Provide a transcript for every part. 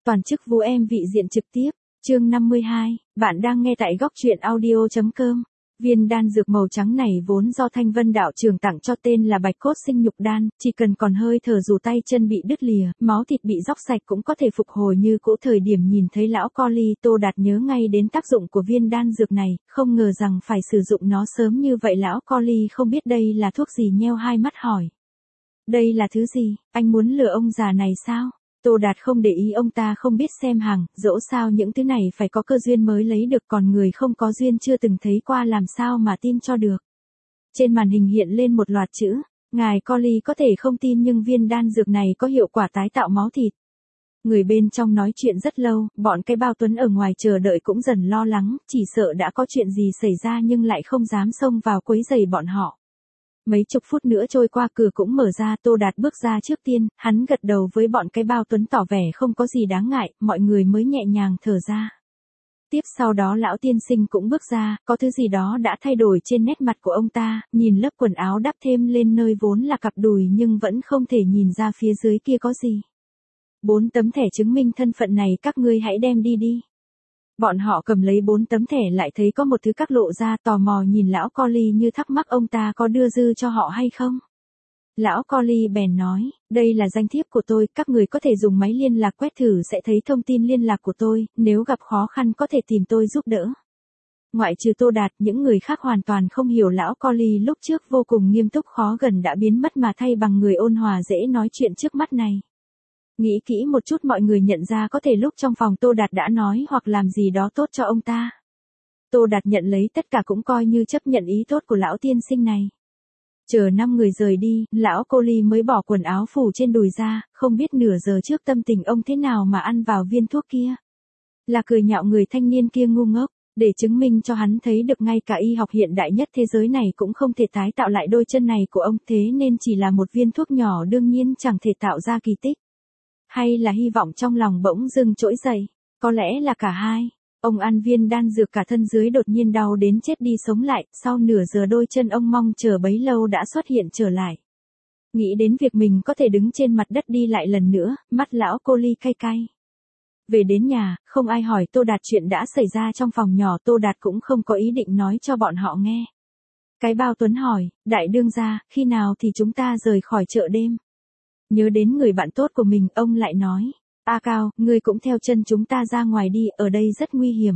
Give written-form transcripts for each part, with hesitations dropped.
Toàn chức Vũ Em vị diện trực tiếp, chương 52, bạn đang nghe tại góc truyện audio.com. Viên đan dược màu trắng này vốn do Thanh Vân đạo trường tặng cho tên là Bạch Cốt Sinh Nhục Đan, chỉ cần còn hơi thở dù tay chân bị đứt lìa, máu thịt bị róc sạch cũng có thể phục hồi như cũ. Thời điểm nhìn thấy lão Colly, Tô Đạt nhớ ngay đến tác dụng của viên đan dược này, không ngờ rằng phải sử dụng nó sớm như vậy. Lão Colly không biết đây là thuốc gì, nheo hai mắt hỏi. Đây là thứ gì, anh muốn lừa ông già này sao? Tô Đạt không để ý ông ta không biết xem hàng, dẫu sao những thứ này phải có cơ duyên mới lấy được, còn người không có duyên chưa từng thấy qua làm sao mà tin cho được. Trên màn hình hiện lên một loạt chữ, ngài Colly có thể không tin nhưng viên đan dược này có hiệu quả tái tạo máu thịt. Người bên trong nói chuyện rất lâu, bọn cái bao Tuấn ở ngoài chờ đợi cũng dần lo lắng, chỉ sợ đã có chuyện gì xảy ra nhưng lại không dám xông vào quấy rầy bọn họ. Mấy chục phút nữa trôi qua, cửa cũng mở ra, Tô Đạt bước ra trước tiên, hắn gật đầu với bọn cái bao Tuấn tỏ vẻ không có gì đáng ngại, mọi người mới nhẹ nhàng thở ra. Tiếp sau đó lão tiên sinh cũng bước ra, có thứ gì đó đã thay đổi trên nét mặt của ông ta, nhìn lớp quần áo đắp thêm lên nơi vốn là cặp đùi nhưng vẫn không thể nhìn ra phía dưới kia có gì. 4 tấm thẻ chứng minh thân phận này các ngươi hãy đem đi đi. Bọn họ cầm lấy 4 tấm thẻ lại thấy có một thứ các lộ ra, tò mò nhìn lão Colly như thắc mắc ông ta có đưa dư cho họ hay không. Lão Colly bèn nói, đây là danh thiếp của tôi, các người có thể dùng máy liên lạc quét thử sẽ thấy thông tin liên lạc của tôi, nếu gặp khó khăn có thể tìm tôi giúp đỡ. Ngoại trừ Tô Đạt, những người khác hoàn toàn không hiểu lão Colly lúc trước vô cùng nghiêm túc khó gần đã biến mất mà thay bằng người ôn hòa dễ nói chuyện trước mắt này. Nghĩ kỹ một chút mọi người nhận ra có thể lúc trong phòng Tô Đạt đã nói hoặc làm gì đó tốt cho ông ta. Tô Đạt nhận lấy tất cả cũng coi như chấp nhận ý tốt của lão tiên sinh này. Chờ 5 người rời đi, lão Colly mới bỏ quần áo phủ trên đùi ra, không biết nửa giờ trước tâm tình ông thế nào mà ăn vào viên thuốc kia. Là cười nhạo người thanh niên kia ngu ngốc, để chứng minh cho hắn thấy được ngay cả y học hiện đại nhất thế giới này cũng không thể tái tạo lại đôi chân này của ông, thế nên chỉ là một viên thuốc nhỏ đương nhiên chẳng thể tạo ra kỳ tích. Hay là hy vọng trong lòng bỗng dưng trỗi dậy, có lẽ là cả hai. Ông ăn viên đan dược cả thân dưới đột nhiên đau đến chết đi sống lại, sau nửa giờ đôi chân ông mong chờ bấy lâu đã xuất hiện trở lại. Nghĩ đến việc mình có thể đứng trên mặt đất đi lại lần nữa, mắt lão Colly cay cay. Về đến nhà, không ai hỏi Tô Đạt chuyện đã xảy ra trong phòng nhỏ, Tô Đạt cũng không có ý định nói cho bọn họ nghe. Cái bao Tuấn hỏi, đại đương gia, khi nào thì chúng ta rời khỏi chợ đêm? Nhớ đến người bạn tốt của mình, ông lại nói, A Cao, ngươi cũng theo chân chúng ta ra ngoài đi, ở đây rất nguy hiểm.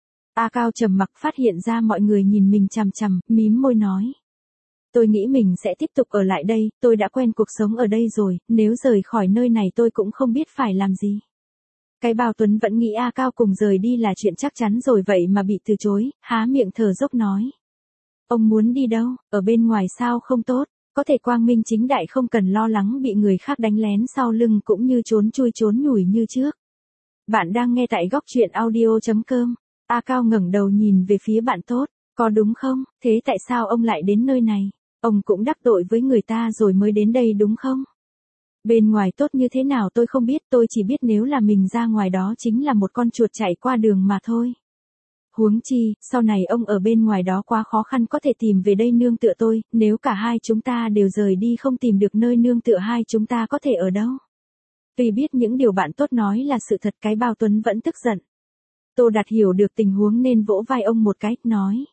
A Cao trầm mặc, phát hiện ra mọi người nhìn mình chằm chằm, mím môi nói. Tôi nghĩ mình sẽ tiếp tục ở lại đây, tôi đã quen cuộc sống ở đây rồi, nếu rời khỏi nơi này tôi cũng không biết phải làm gì. Cái bao Tuấn vẫn nghĩ A Cao cùng rời đi là chuyện chắc chắn rồi vậy mà bị từ chối, há miệng thở dốc nói. Ông muốn đi đâu, ở bên ngoài sao không tốt? Có thể quang minh chính đại không cần lo lắng bị người khác đánh lén sau lưng cũng như trốn chui trốn nhủi như trước. Bạn đang nghe tại góc truyện audio.com. A Cao ngẩng đầu nhìn về phía bạn tốt, có đúng không, thế tại sao ông lại đến nơi này? Ông cũng đắc tội với người ta rồi mới đến đây đúng không? Bên ngoài tốt như thế nào tôi không biết, tôi chỉ biết nếu là mình ra ngoài đó chính là một con chuột chạy qua đường mà thôi. Huống chi, sau này ông ở bên ngoài đó quá khó khăn có thể tìm về đây nương tựa tôi, nếu cả hai chúng ta đều rời đi không tìm được nơi nương tựa hai chúng ta có thể ở đâu. Tuy biết những điều bạn tốt nói là sự thật, cái bao Tuấn vẫn tức giận. Tô Đạt hiểu được tình huống nên vỗ vai ông một cái, nói.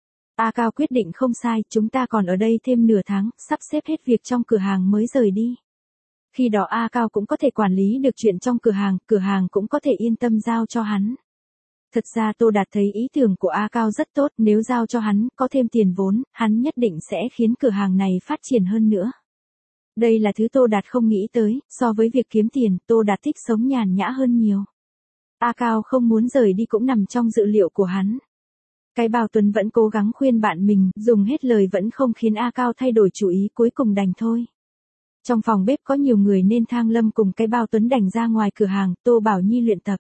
A Cao quyết định không sai, chúng ta còn ở đây thêm nửa tháng, sắp xếp hết việc trong cửa hàng mới rời đi. Khi đó A Cao cũng có thể quản lý được chuyện trong cửa hàng cũng có thể yên tâm giao cho hắn. Thật ra Tô Đạt thấy ý tưởng của A Cao rất tốt, nếu giao cho hắn, có thêm tiền vốn, hắn nhất định sẽ khiến cửa hàng này phát triển hơn nữa. Đây là thứ Tô Đạt không nghĩ tới, so với việc kiếm tiền, Tô Đạt thích sống nhàn nhã hơn nhiều. A Cao không muốn rời đi cũng nằm trong dự liệu của hắn. Cái bao Tuấn vẫn cố gắng khuyên bạn mình, dùng hết lời vẫn không khiến A Cao thay đổi chủ ý, cuối cùng đành thôi. Trong phòng bếp có nhiều người nên Thang Lâm cùng cái bao Tuấn đành ra ngoài cửa hàng, Tô Bảo Nhi luyện tập.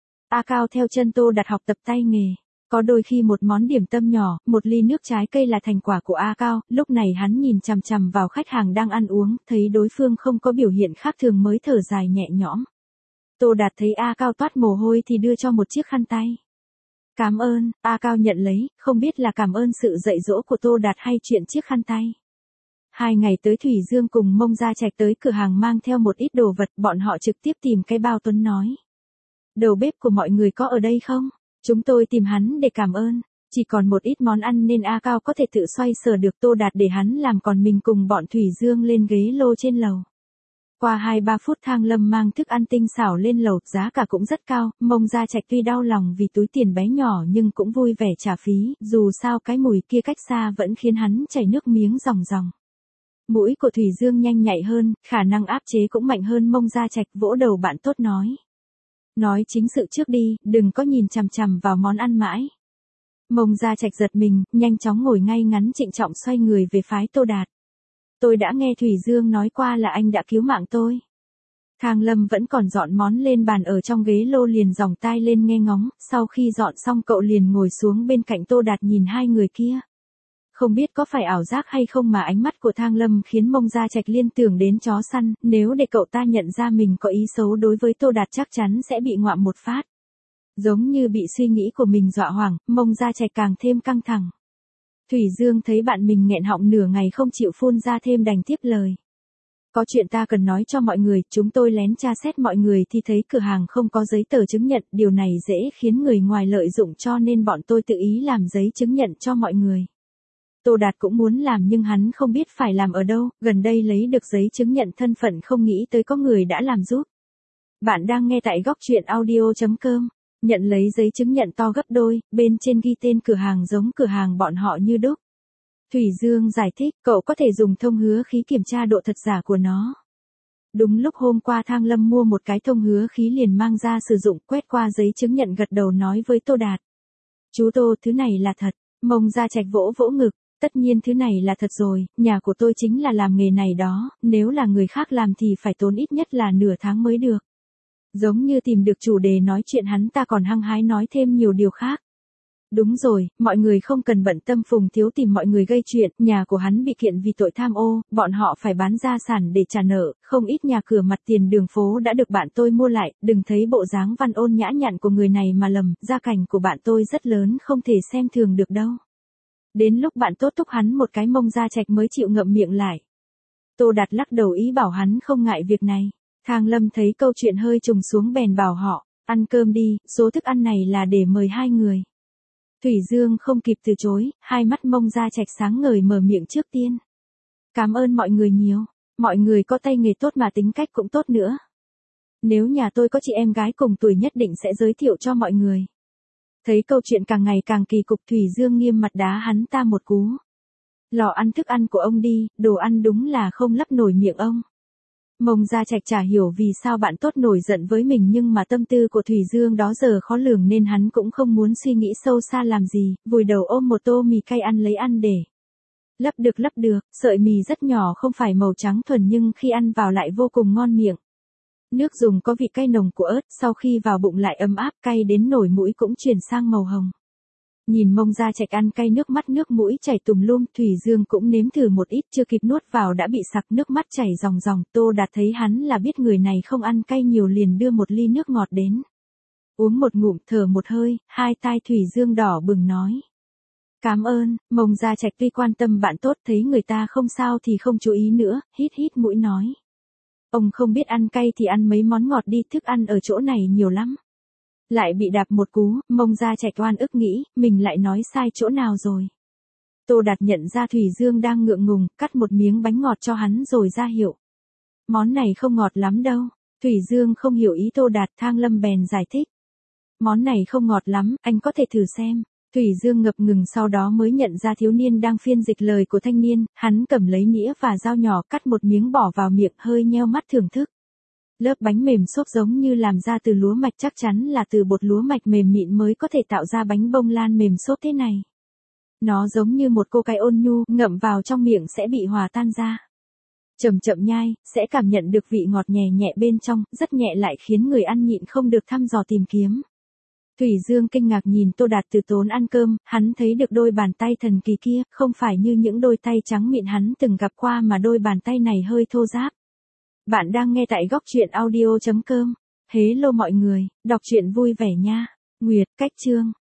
A Cao theo chân Tô Đạt học tập tay nghề. Có đôi khi một món điểm tâm nhỏ, một ly nước trái cây là thành quả của A Cao, lúc này hắn nhìn chằm chằm vào khách hàng đang ăn uống, thấy đối phương không có biểu hiện khác thường mới thở dài nhẹ nhõm. Tô Đạt thấy A Cao toát mồ hôi thì đưa cho một chiếc khăn tay. Cảm ơn, A Cao nhận lấy, không biết là cảm ơn sự dạy dỗ của Tô Đạt hay chuyện chiếc khăn tay. 2 ngày tới Thủy Dương cùng Mông Gia Trạch tới cửa hàng mang theo một ít đồ vật, bọn họ trực tiếp tìm cái bao Tuấn nói. Đầu bếp của mọi người có ở đây không? Chúng tôi tìm hắn để cảm ơn. Chỉ còn một ít món ăn nên A Cao có thể tự xoay sở được, Tô Đạt để hắn làm còn mình cùng bọn Thủy Dương lên ghế lô trên lầu. Qua 2-3 phút Thang Lâm mang thức ăn tinh xảo lên lầu, giá cả cũng rất cao, Mông Gia Trạch tuy đau lòng vì túi tiền bé nhỏ nhưng cũng vui vẻ trả phí, dù sao cái mùi kia cách xa vẫn khiến hắn chảy nước miếng ròng ròng. Mũi của Thủy Dương nhanh nhạy hơn, khả năng áp chế cũng mạnh hơn Mông Gia Trạch, vỗ đầu bạn tốt nói. Nói chính sự trước đi, đừng có nhìn chằm chằm vào món ăn mãi. Mông Gia Trạch giật mình, nhanh chóng ngồi ngay ngắn trịnh trọng xoay người về phái Tô Đạt. Tôi đã nghe Thủy Dương nói qua là anh đã cứu mạng tôi. Thang Lâm vẫn còn dọn món lên bàn ở trong ghế lô liền giòng tai lên nghe ngóng, sau khi dọn xong cậu liền ngồi xuống bên cạnh Tô Đạt nhìn hai người kia. Không biết có phải ảo giác hay không mà ánh mắt của Thang Lâm khiến Mông Gia Trạch liên tưởng đến chó săn, nếu để cậu ta nhận ra mình có ý xấu đối với Tô Đạt chắc chắn sẽ bị ngoạm một phát. Giống như bị suy nghĩ của mình dọa hoảng, Mông Gia Trạch càng thêm căng thẳng. Thủy Dương thấy bạn mình nghẹn họng nửa ngày không chịu phun ra thêm đành tiếp lời. Có chuyện ta cần nói cho mọi người, chúng tôi lén tra xét mọi người thì thấy cửa hàng không có giấy tờ chứng nhận, điều này dễ khiến người ngoài lợi dụng cho nên bọn tôi tự ý làm giấy chứng nhận cho mọi người. Tô Đạt cũng muốn làm nhưng hắn không biết phải làm ở đâu, gần đây lấy được giấy chứng nhận thân phận không nghĩ tới có người đã làm giúp. Bạn đang nghe tại góc truyện audio.com. Nhận lấy giấy chứng nhận to gấp đôi, bên trên ghi tên cửa hàng giống cửa hàng bọn họ như đúc. Thủy Dương giải thích, cậu có thể dùng thông hứa khí kiểm tra độ thật giả của nó. Đúng lúc hôm qua Thang Lâm mua một cái thông hứa khí liền mang ra sử dụng, quét qua giấy chứng nhận gật đầu nói với Tô Đạt. Chú Tô, thứ này là thật. Mông Gia Trạch vỗ vỗ ngực, tất nhiên thứ này là thật rồi, nhà của tôi chính là làm nghề này đó, nếu là người khác làm thì phải tốn ít nhất là nửa tháng mới được. Giống như tìm được chủ đề nói chuyện hắn ta còn hăng hái nói thêm nhiều điều khác. Đúng rồi, mọi người không cần bận tâm Phùng Thiếu tìm mọi người gây chuyện, nhà của hắn bị kiện vì tội tham ô, bọn họ phải bán gia sản để trả nợ, không ít nhà cửa mặt tiền đường phố đã được bạn tôi mua lại, đừng thấy bộ dáng văn ôn nhã nhặn của người này mà lầm, gia cảnh của bạn tôi rất lớn không thể xem thường được đâu. Đến lúc bạn tốt thúc hắn một cái Mông Gia Trạch mới chịu ngậm miệng lại. Tô Đạt lắc đầu ý bảo hắn không ngại việc này. Thang Lâm thấy câu chuyện hơi trùng xuống bèn bảo họ, ăn cơm đi, số thức ăn này là để mời hai người. Thủy Dương không kịp từ chối, hai mắt Mông Gia Trạch sáng ngời mở miệng trước tiên. Cảm ơn mọi người nhiều, mọi người có tay nghề tốt mà tính cách cũng tốt nữa. Nếu nhà tôi có chị em gái cùng tuổi nhất định sẽ giới thiệu cho mọi người. Thấy câu chuyện càng ngày càng kỳ cục Thủy Dương nghiêm mặt đá hắn ta một cú. Lò ăn thức ăn của ông đi, đồ ăn đúng là không lấp nổi miệng ông. Mông Gia Trạch chả hiểu vì sao bạn tốt nổi giận với mình nhưng mà tâm tư của Thủy Dương đó giờ khó lường nên hắn cũng không muốn suy nghĩ sâu xa làm gì, vùi đầu ôm một tô mì cay ăn lấy ăn để. Lấp được, sợi mì rất nhỏ không phải màu trắng thuần nhưng khi ăn vào lại vô cùng ngon miệng. Nước dùng có vị cay nồng của ớt, sau khi vào bụng lại ấm áp cay đến nổi mũi cũng chuyển sang màu hồng. Nhìn Mông Gia Trạch ăn cay nước mắt nước mũi chảy tùm lum, Thủy Dương cũng nếm thử một ít chưa kịp nuốt vào đã bị sặc nước mắt chảy ròng ròng, Tô Đạt thấy hắn là biết người này không ăn cay nhiều liền đưa một ly nước ngọt đến. Uống một ngụm thở một hơi, hai tai Thủy Dương đỏ bừng nói. Cảm ơn, Mông Gia Trạch tuy quan tâm bạn tốt thấy người ta không sao thì không chú ý nữa, hít mũi nói. Ông không biết ăn cay thì ăn mấy món ngọt đi, thức ăn ở chỗ này nhiều lắm. Lại bị đạp một cú, Mông Gia Trạch oan ức nghĩ, mình lại nói sai chỗ nào rồi. Tô Đạt nhận ra Thủy Dương đang ngượng ngùng, cắt một miếng bánh ngọt cho hắn rồi ra hiệu. Món này không ngọt lắm đâu. Thủy Dương không hiểu ý Tô Đạt, Thang Lâm bèn giải thích. Món này không ngọt lắm, anh có thể thử xem. Thủy Dương ngập ngừng sau đó mới nhận ra thiếu niên đang phiên dịch lời của thanh niên, hắn cầm lấy nĩa và dao nhỏ cắt một miếng bỏ vào miệng hơi nheo mắt thưởng thức. Lớp bánh mềm xốp giống như làm ra từ lúa mạch, chắc chắn là từ bột lúa mạch mềm mịn mới có thể tạo ra bánh bông lan mềm xốp thế này. Nó giống như một cô cái ôn nhu, ngậm vào trong miệng sẽ bị hòa tan ra. Chậm chậm nhai, sẽ cảm nhận được vị ngọt nhẹ nhẹ bên trong, rất nhẹ lại khiến người ăn nhịn không được thăm dò tìm kiếm. Thủy Dương kinh ngạc nhìn Tô Đạt từ tốn ăn cơm, hắn thấy được đôi bàn tay thần kỳ kia, không phải như những đôi tay trắng mịn hắn từng gặp qua mà đôi bàn tay này hơi thô ráp. Bạn đang nghe tại góc truyện audio.com. Hello mọi người, đọc truyện vui vẻ nha. Nguyệt, Cách Chương.